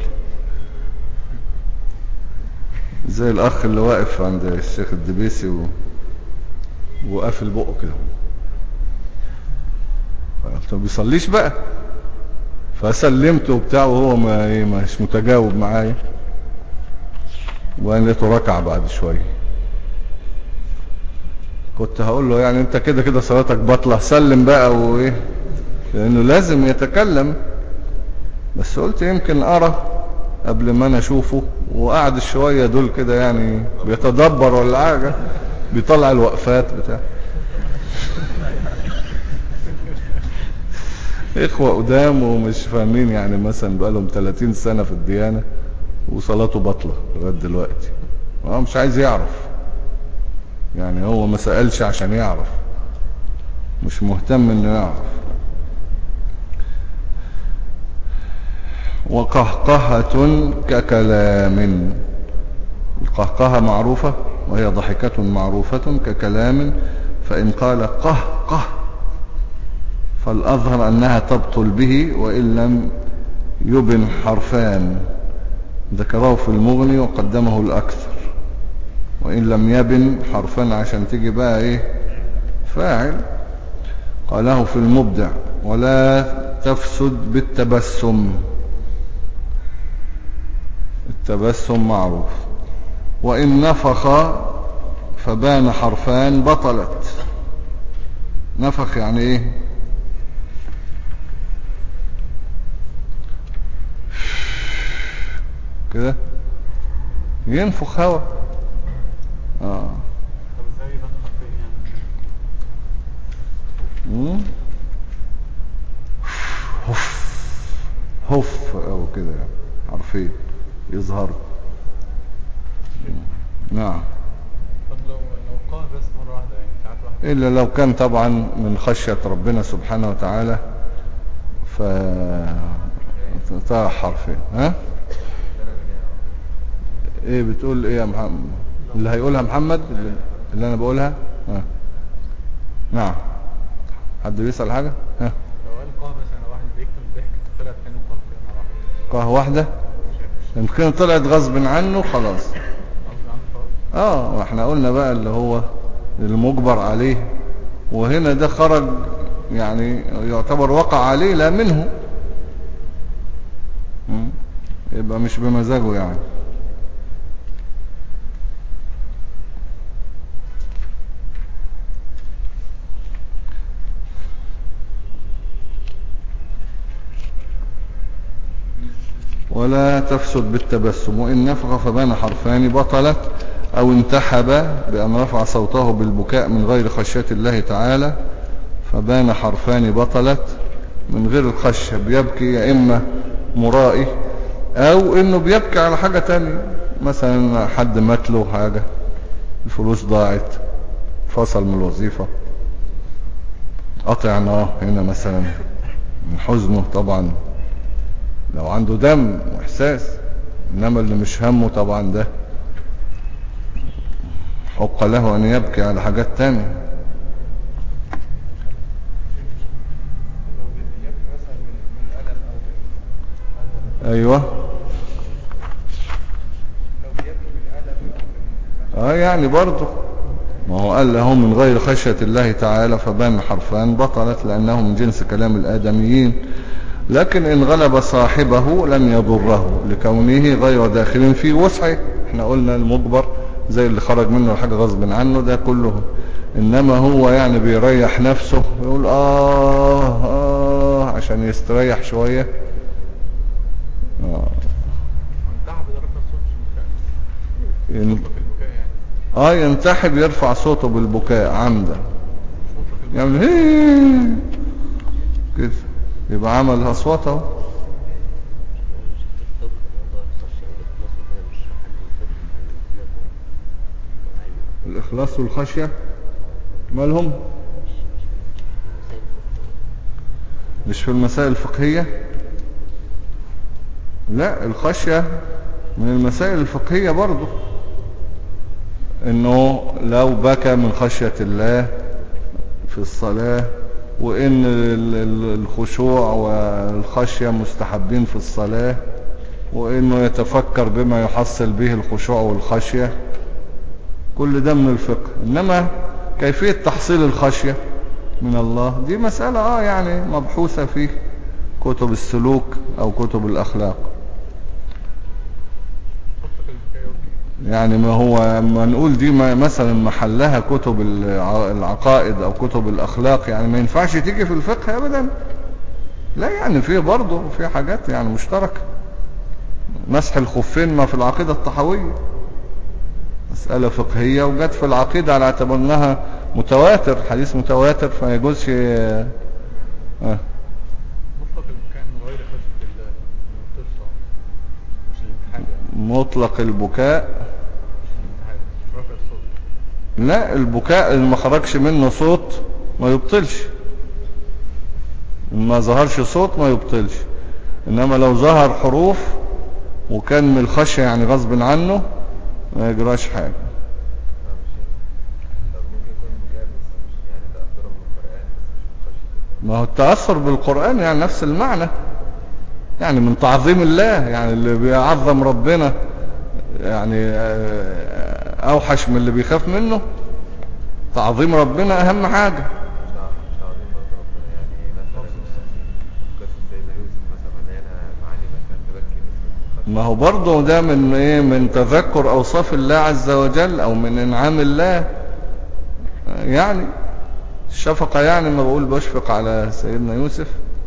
زي الاخ اللي واقف عند الشيخ الدبيسي وقافل بقه كده، ما بيصليش بقى، فسلمته وبتاعه وهو مش متجاوب معايا، وانا لقيته ركع بعد شويه. كنت هقول له يعني انت كده كده صلاتك باطله، سلم بقى لانه لازم يتكلم، بس قلت يمكن ارى قبل ما انا اشوفه، وقعد شويه دول كده يعني بيتدبر ولا حاجه، بيطلع الوقفات بتاع اخوة قدام ومش فاهمين، يعني مثلا بقالهم 30 سنة في الديانة وصلاته بطلة لغاية دلوقتي، هو مش عايز يعرف، يعني هو ما سألش عشان يعرف، مش مهتم انه يعرف. وقهقهة ككلام، القهقهة معروفة وهي ضحكة معروفة ككلام، فإن قال قهقه فالأظهر أنها تبطل به، وإن لم يبن حرفان، ذكره في المغني وقدمه الأكثر، وإن لم يبن حرفان عشان تيجي بقى فاعل، قاله في المبدع ولا تفسد بالتبسم، التبسم معروف، وإن نفخ فبان حرفان بطلت. نفخ يعني كده ينفخ هوا. طب ازاي يبان حرفين يعني؟ هف او كده يعني حرفين يظهروا. نعم. طب لو قاه بس مرة واحدة يعني ساعات واحدة، إلا لو كان طبعا من خشية ربنا سبحانه وتعالى طرح حرفين. ها ايه بتقول ايه يا محمد؟ اللي هيقولها محمد اللي انا بقولها. نعم. حد بيسأل حاجة؟ لو قال قاه بس انا واحد بيكتم ضحك طلعت كانه قاه كده مرة واحدة، قاه واحدة ان كانت طلعت غصب عنه خلاص. غصب عنه خلاص. واحنا قلنا بقى اللي هو المجبر عليه، وهنا ده خرج يعني يعتبر وقع عليه لا منه، يبقى مش بمزاجه يعني. ولا تفسد بالتبسم. وإن نفخ فبان حرفان بطلت، أو انتحب بأن رفع صوته بالبكاء من غير خشية الله تعالى فبان حرفان بطلت من غير الخشية، بيبكي يا إما مرائي أو إنه بيبكي على حاجة تانية، مثلا حد مات له حاجة، الفلوس ضاعت، فصل من الوظيفة، قطعناه هنا مثلا من حزنه طبعا لو عنده دم واحساس. انما اللي مش همه طبعا ده حق له ان يبكي على حاجات تانية. لو يبكي مثلا من ألم أو ايوه لو بيبكي من ألم أو من يعني برضه ما هو قال له من غير خشية الله تعالى فبان حرفان بطلت لأنه من جنس كلام الآدميين. لكن إن غلب صاحبه لم يضره لكونه غير داخل في وسعه. احنا قلنا المجبر زي اللي خرج منه الحاجة غصب عنه ده كله، إنما هو يعني بيريح نفسه يقول عشان يستريح شوية. وانتحب ضربنا الصوت مش مكان مطلق البكاء يعني. ينتحب يرفع صوته بالبكاء عمدا مش مطلق البكاء يعني كده يبقى عمل أصواته. الإخلاص والخشية مالهم؟ مش في المسائل الفقهية. لا الخشية من المسائل الفقهية برضو، انه لو بكى من خشية الله في الصلاة، وان الخشوع والخشية مستحبين في الصلاة، وانه يتفكر بما يحصل به الخشوع والخشية، كل ده من الفقه. انما كيفية تحصيل الخشية من الله دي مسألة يعني مبحوثة في كتب السلوك او كتب الاخلاق. مطلق البكاء يوكي. يعني ما هو ما نقول دي مثلا محلها كتب العقائد او كتب الاخلاق، يعني ما ينفعش تيجي في الفقه ابدا. لا يعني فيه برضه في حاجات يعني مشتركة. مسح الخفين ما في العقيدة الطحوية مسألة فقهية وجت في العقيدة على اعتبار انها متواتر، حديث متواتر، فما يجوزش مطلق البكاء من غير خشية الله من القصة مش الانتحاب يعني. مطلق البكاء مش الانتحاب مش رفع الصوت. لا البكاء اللي ما خرجش منه صوت ما يبطلش، ما ظهرش صوت ما يبطلش. انما لو ظهر حروف وكان من الخشية يعني غصب عنه ما يجراش حاجة. طب ممكن يكون بكاء بس مش يعني تأثرا بالقرآن بس مش من خشية الله. ما هو التأثر بالقرآن يعني نفس المعنى، يعني من تعظيم الله، يعني اللي بيعظم ربنا يعني اوحش من اللي بيخاف منه. تعظيم ربنا اهم حاجة. مش تعظيم برضه ربنا يعني مثلا قصة سيدنا يوسف مثلا مليانة معاني مثلا تبكي بس مش من خشية. ما هو برضه ده من ايه، من تذكر اوصاف الله عز وجل او من انعام الله. يعني الشفقة، يعني ما بقول بشفق على سيدنا يوسف،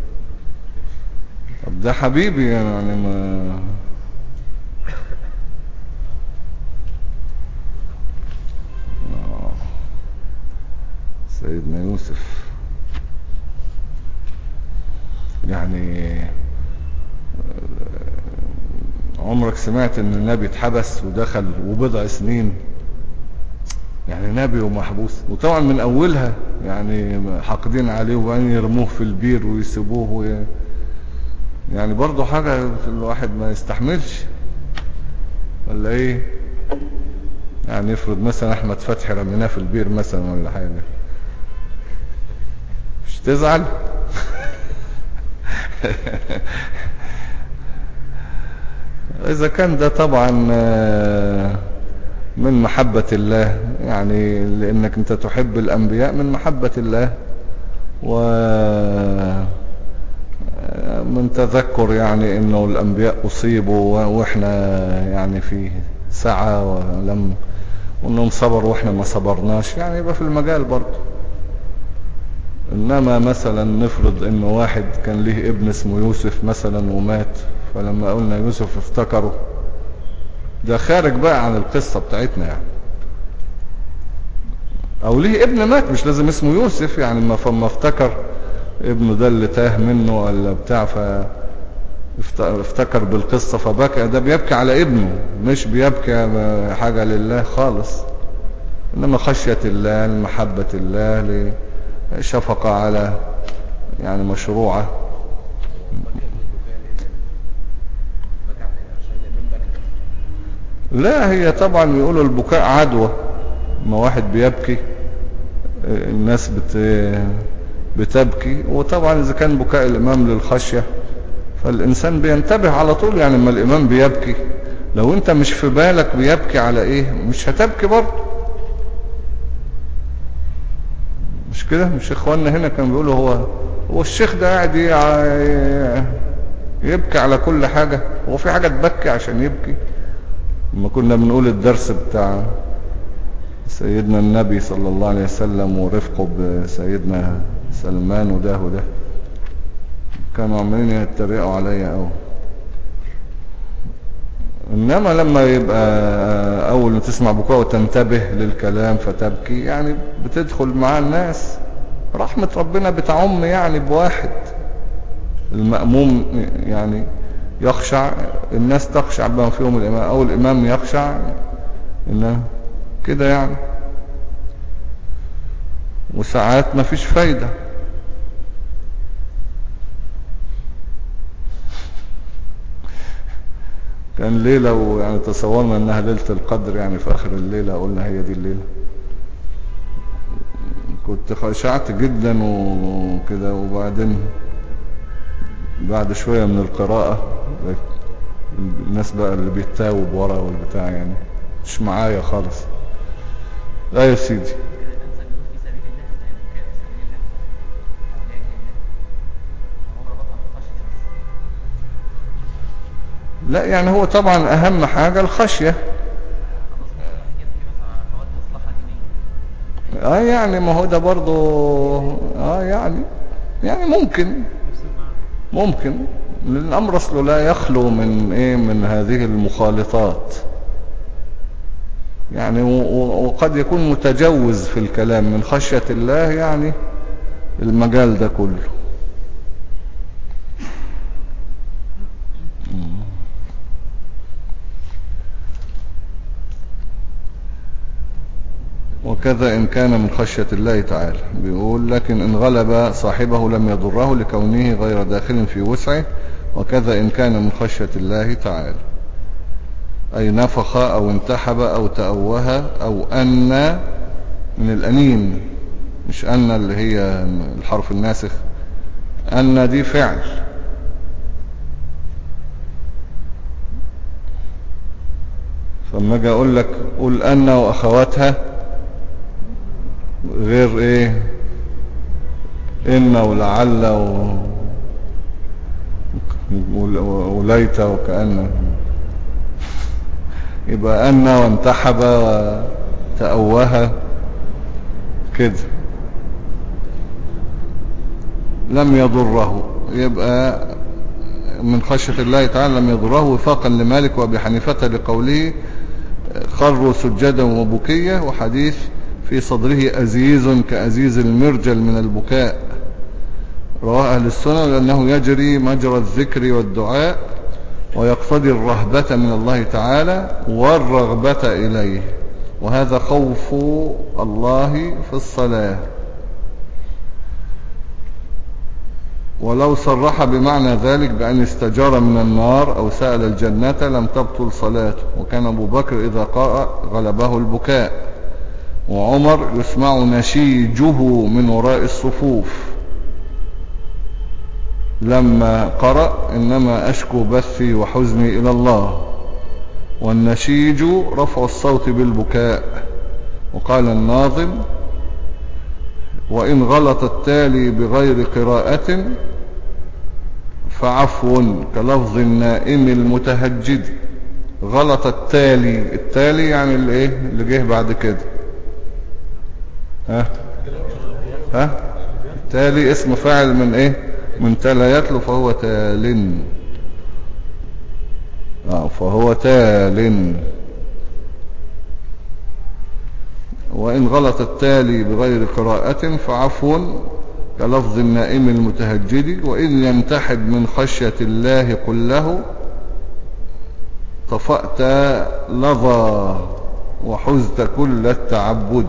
طب ده حبيبي يعني ما سيدنا يوسف يعني عمرك سمعت ان النبي اتحبس ودخل وبضع سنين، يعني نبي ومحبوس، وطبعا من اولها يعني حاقدين عليه وبعدين يرموه في البير ويسيبوه يعني برضه حاجة الواحد ما يستحملش ولا ايه؟ يعني يفرض مثلا احمد فتحي رميناه في البير مثلا ولا حاجة، مش تزعل؟ اذا كان ده طبعا من محبة الله، يعني لانك انت تحب الانبياء من محبة الله، ومن تذكر يعني انه الانبياء اصيبوا واحنا يعني في سعة وانهم صبروا واحنا ما صبرناش، يعني يبقى في المجال برضه. انما مثلا نفرض انه واحد كان ليه ابن اسمه يوسف مثلا ومات فلما قلنا يوسف افتكروا، ده خارج بقى عن القصة بتاعتنا يعني. او ليه ابن مات مش لازم اسمه يوسف يعني، فما افتكر ابنه ده اللي تاه منه ولا بتاع افتكر بالقصة فبكى، ده بيبكي على ابنه مش بيبكي حاجة لله خالص، إنما خشية الله لمحبة الله لشفقة على يعني مشروعة. لا هي طبعا يقولوا البكاء عدوى، ما واحد بيبكي الناس بتبكي، وطبعا إذا كان بكاء الإمام للخشية فالإنسان بينتبه على طول يعني. ما الإمام بيبكي لو أنت مش في بالك بيبكي على إيه مش هتبكي برضه، مش كده؟ مش إخواننا هنا كانوا بيقولوا هو الشيخ ده قاعد يبكي على كل حاجة، هو في حاجة تبكي عشان يبكي؟ لما كنا بنقول الدرس بتاع سيدنا النبي صلى الله عليه وسلم ورفقه بسيدنا سلمان وده كانوا عمالين يتريقوا عليا قوي. انما لما يبقى اول ما تسمع بكاء وتنتبه للكلام فتبكي يعني بتدخل مع الناس، رحمة ربنا بتعم يعني بواحد. المأموم يعني يخشع، الناس تخشع بما فيهم الامام، او الامام يخشع انه كده يعني. وساعات ما فيش فايدة. كان ليلة ويعني تصورنا انها ليلة القدر يعني، في اخر الليلة قلنا هي دي الليلة، كنت خشعت جدا وكده، وبعدين بعد شوية من القراءة الناس بقى اللي بيتاوب ورا والبتاع يعني مش معايا خالص. لا يا سيدي لا يعني هو طبعا اهم حاجة الخشية. يعني ما هو ده برضو يعني ممكن الامر اصله لا يخلو من هذه المخالطات يعني، وقد يكون متجوز في الكلام من خشية الله يعني المجال ده كله. وكذا إن كان من خشية الله تعالى، بيقول لكن إن غلب صاحبه لم يضره لكونه غير داخل في وسعه. وكذا إن كان من خشية الله تعالى أي نفخ أو انتحب أو تأوه أو أن، من الأنين مش أن اللي هي الحرف الناسخ، أن دي فعل، فما اجي اقول لك قول أن وأخواتها غير ايه إن ولعل وليت وكأن، يبقى أن وانتحب وتأوه كده لم يضره، يبقى من خشية الله تعالى لم يضره، وفاقا لمالك وأبي حنيفة لقوله خروا سجدا وبكية، وحديث في صدره أزيز كأزيز المرجل من البكاء، رواه أهل السنة، لأنه يجري مجرى الذكر والدعاء ويقتضي الرهبة من الله تعالى والرغبة إليه، وهذا خوف الله في الصلاة. ولو صرح بمعنى ذلك بأن استجار من النار أو سأل الجنة لم تبطل صلاته. وكان أبو بكر إذا قرأ غلبه البكاء، وعمر يسمع نشيجه من وراء الصفوف لما قرأ إنما أشكو بثي وحزني إلى الله، والنشيج رفع الصوت بالبكاء. وقال الناظم وإن غلط التالي بغير قراءة فعفو كلفظ النائم المتهجد. غلط التالي يعني اللي جه بعد كده. التالي اسم فاعل من من تلا يتلو، فهو تال. فهو تال. وإن غلط التالي بغير قراءة فعفو كلفظ النائم المتهجد. وإن ينتحب من خشية الله قل له طفأت لظى وحزت كل التعبد،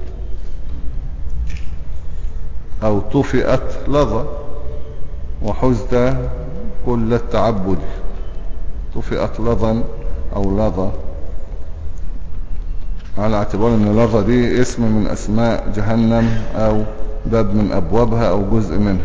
أو طفئت لظى وحزت كل التعبد. طفئت لظا أو لظى، على اعتبار ان لظى دي اسم من اسماء جهنم او باب من ابوابها او جزء منها.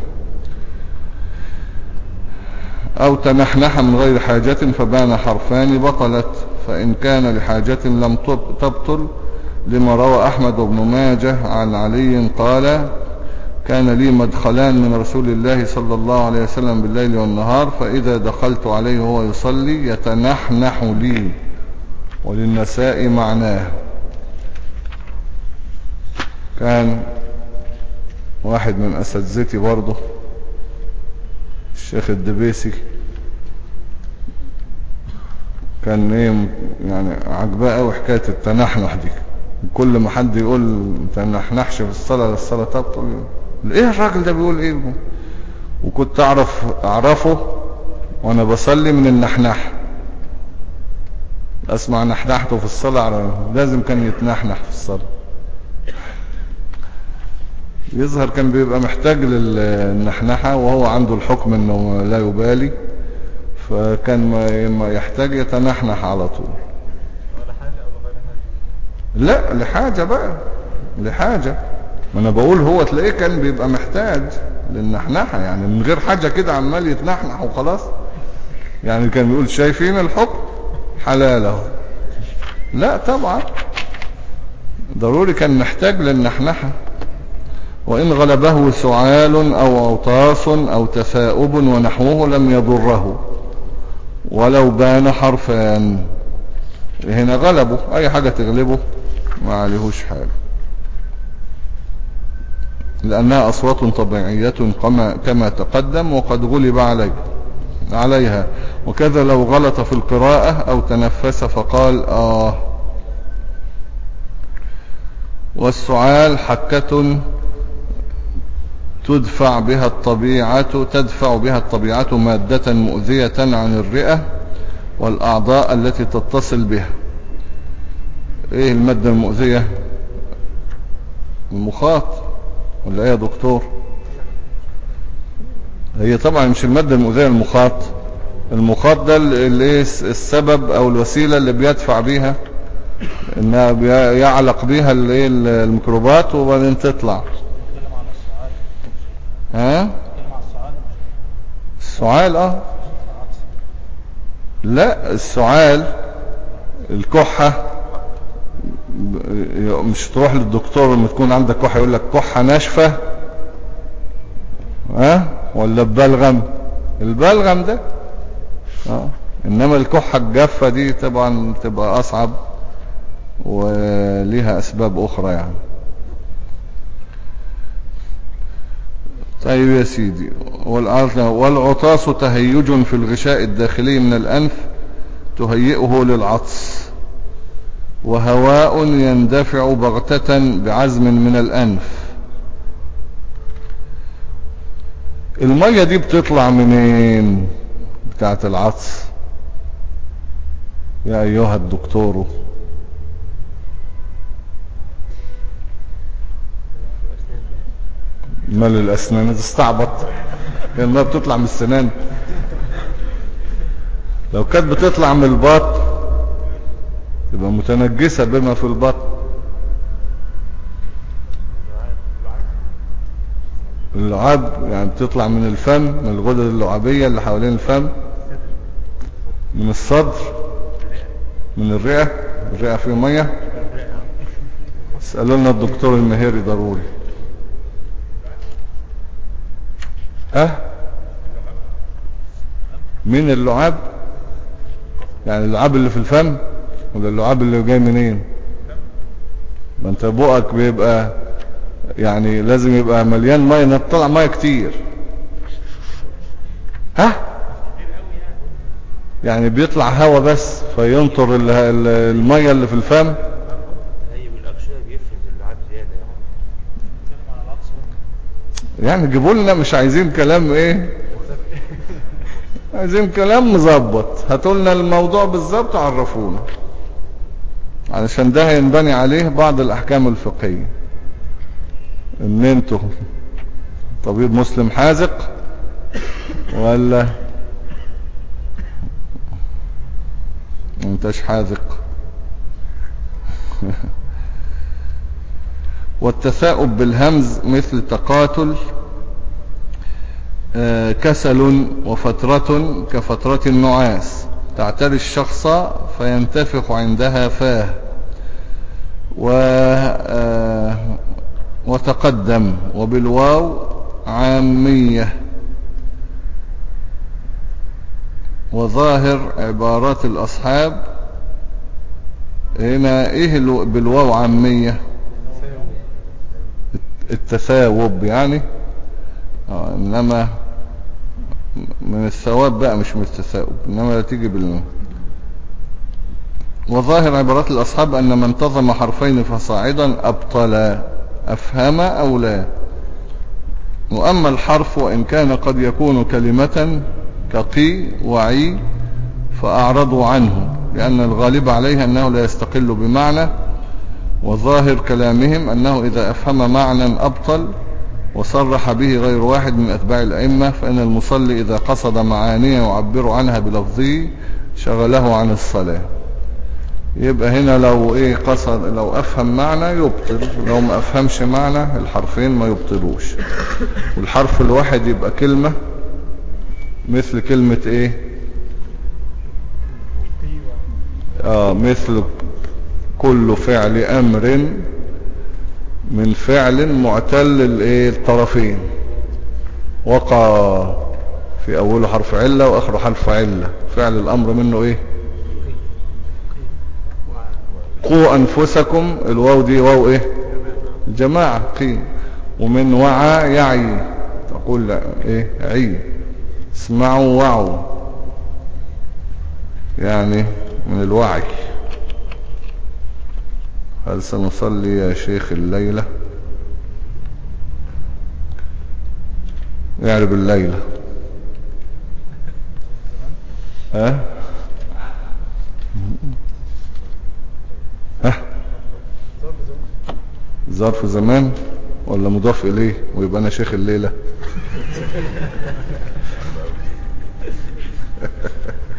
او تنحنح من غير حاجة فبان حرفان بطلت، فان كان لحاجة لم تبطل، لما روى احمد بن ماجه عن علي قال كان لي مدخلان من رسول الله صلى الله عليه وسلم بالليل والنهار، فاذا دخلت عليه وهو يصلي يتنحنح لي. وللنساء معناه. كان واحد من أساتذتي برضه الشيخ الدبيسي كان يعني عجباه قوي حكاية التنحنح دي. كل ما حد يقول ما تنحنحش في الصلاة للصلاة تبطل، ايه الراجل ده بيقول ايه؟ وكنت اعرفه وانا بصلي من النحنح، اسمع نحنحته في الصلاة لازم كان يتنحنح في الصلاة. يظهر كان بيبقى محتاج للنحنحة وهو عنده الحكم انه لا يبالي، فكان ما يحتاج يتنحنح على طول. ولا حاجة أو غير حاجة؟ لا لحاجة بقى، لحاجة. ما انا بقول هو تلاقيه كان بيبقى محتاج للنحنحة، يعني من غير حاجة كده عمال يتنحنح وخلاص. يعني كان بيقول شايفين الحكم حلاله. لا طبعا ضروري كان محتاج للنحنحة. وإن غلبه سعال أو أوطاس أو تثاؤب ونحوه لم يضره ولو بان حرفان. هنا غلبه، أي حاجة تغلبه ما عليهوش حاجة، لأنها أصوات طبيعية كما تقدم وقد غلب عليها. وكذا لو غلط في القراءة أو تنفس فقال والسعال حكة تدفع بها الطبيعة مادة مؤذية عن الرئة والأعضاء التي تتصل بها. ايه المادة المؤذية؟ المخاط ولا ايه يا دكتور؟ هي طبعا مش المادة المؤذية المخاط. المخاط ده اللي السبب او الوسيلة اللي بيدفع بيها انها يعلق بيها الميكروبات وبعدين تطلع. السعال لا السعال الكحة. مش تروح للدكتور لما تكون عندك كحة يقول لك كحة ناشفة ولا البلغم ده انما الكحة الجافة دي طبعا تبقى اصعب وليها اسباب اخرى يعني. طيب يا سيدي. والعطاس تهيج في الغشاء الداخلي من الأنف تهيئه للعطس، وهواء يندفع بغتة بعزم من الأنف. المية دي بتطلع منين بتاعة العطس يا أيها الدكتور؟ مال الأسنان تستعبط، المية بتطلع من السنان. لو كانت بتطلع من البط تبقى متنجسة بما في البط. اللعاب يعني بتطلع من الفم، من الغدد اللعابية اللي حوالين الفم، من الصدر، من الرئة فيه مية. اسألوا لنا الدكتور المهيري ضروري. من اللعاب يعني اللعاب اللي في الفم ولا اللعاب اللي جاي منين؟ ما انت بقك بيبقى يعني لازم يبقى مليان ميه، انها بتطلع ميه كتير. يعني بيطلع هوا بس فينطر المية اللي في الفم. هي بالأغشية بيفرز اللعاب زيادة يعني. نتكلم على العكس ممكن. يعني جيبوا لنا، مش عايزين كلام ايه، عايزين كلام مظبط، هاتوا لنا الموضوع بالظبط عرفونا، علشان ده هينبني عليه بعض الاحكام الفقهية. ان انتوا طبيب مسلم حاذق ولا انتش حاذق؟ والتثاؤب بالهمز مثل تقاتل، كسل وفترة كفترة النعاس تعتري الشخص فينتفخ عندها فاه، وتقدم. وبالواو عامية. وظاهر عبارات الأصحاب هنا ايه بالواو عامية؟ التثاوب يعني. انما من الثواب بقى مش من التثاؤب، انما تيجي وظاهر عبارات الأصحاب أن من انتظم حرفين فصاعدا أبطل، أفهم أو لا. وأما الحرف وإن كان قد يكون كلمة كقي وعي فأعرضوا عنه، لأن الغالب عليه أنه لا يستقل بمعنى. وظاهر كلامهم أنه إذا أفهم معنى أبطل، وصرح به غير واحد من أتباع الأئمة، فإن المصلي إذا قصد معانيه يعبر عنها بلفظه شغله عن الصلاة. يبقى هنا لو ايه قصد، لو افهم معنى يبطل، لو ما افهمش معنى الحرفين ما يبطلوش. والحرف الواحد يبقى كلمة، مثل كلمة ايه؟ مثل كل فعل امر من فعل معتل الايه الطرفين، وقع في اوله حرف علة واخره حرف علة، فعل الامر منه ايه؟ قوا أنفسكم، الواو دي واو إيه؟ الجماعة قي. ومن وعى يعي، تقول إيه؟ عي. اسمعوا وعوا، يعني من الوعي. هل سنصلي يا شيخ الليلة؟ يعرب الليلة. ها؟ ها؟ ظرف زمان ولا مضاف إليه ويبقى أنا شيخ الليلة؟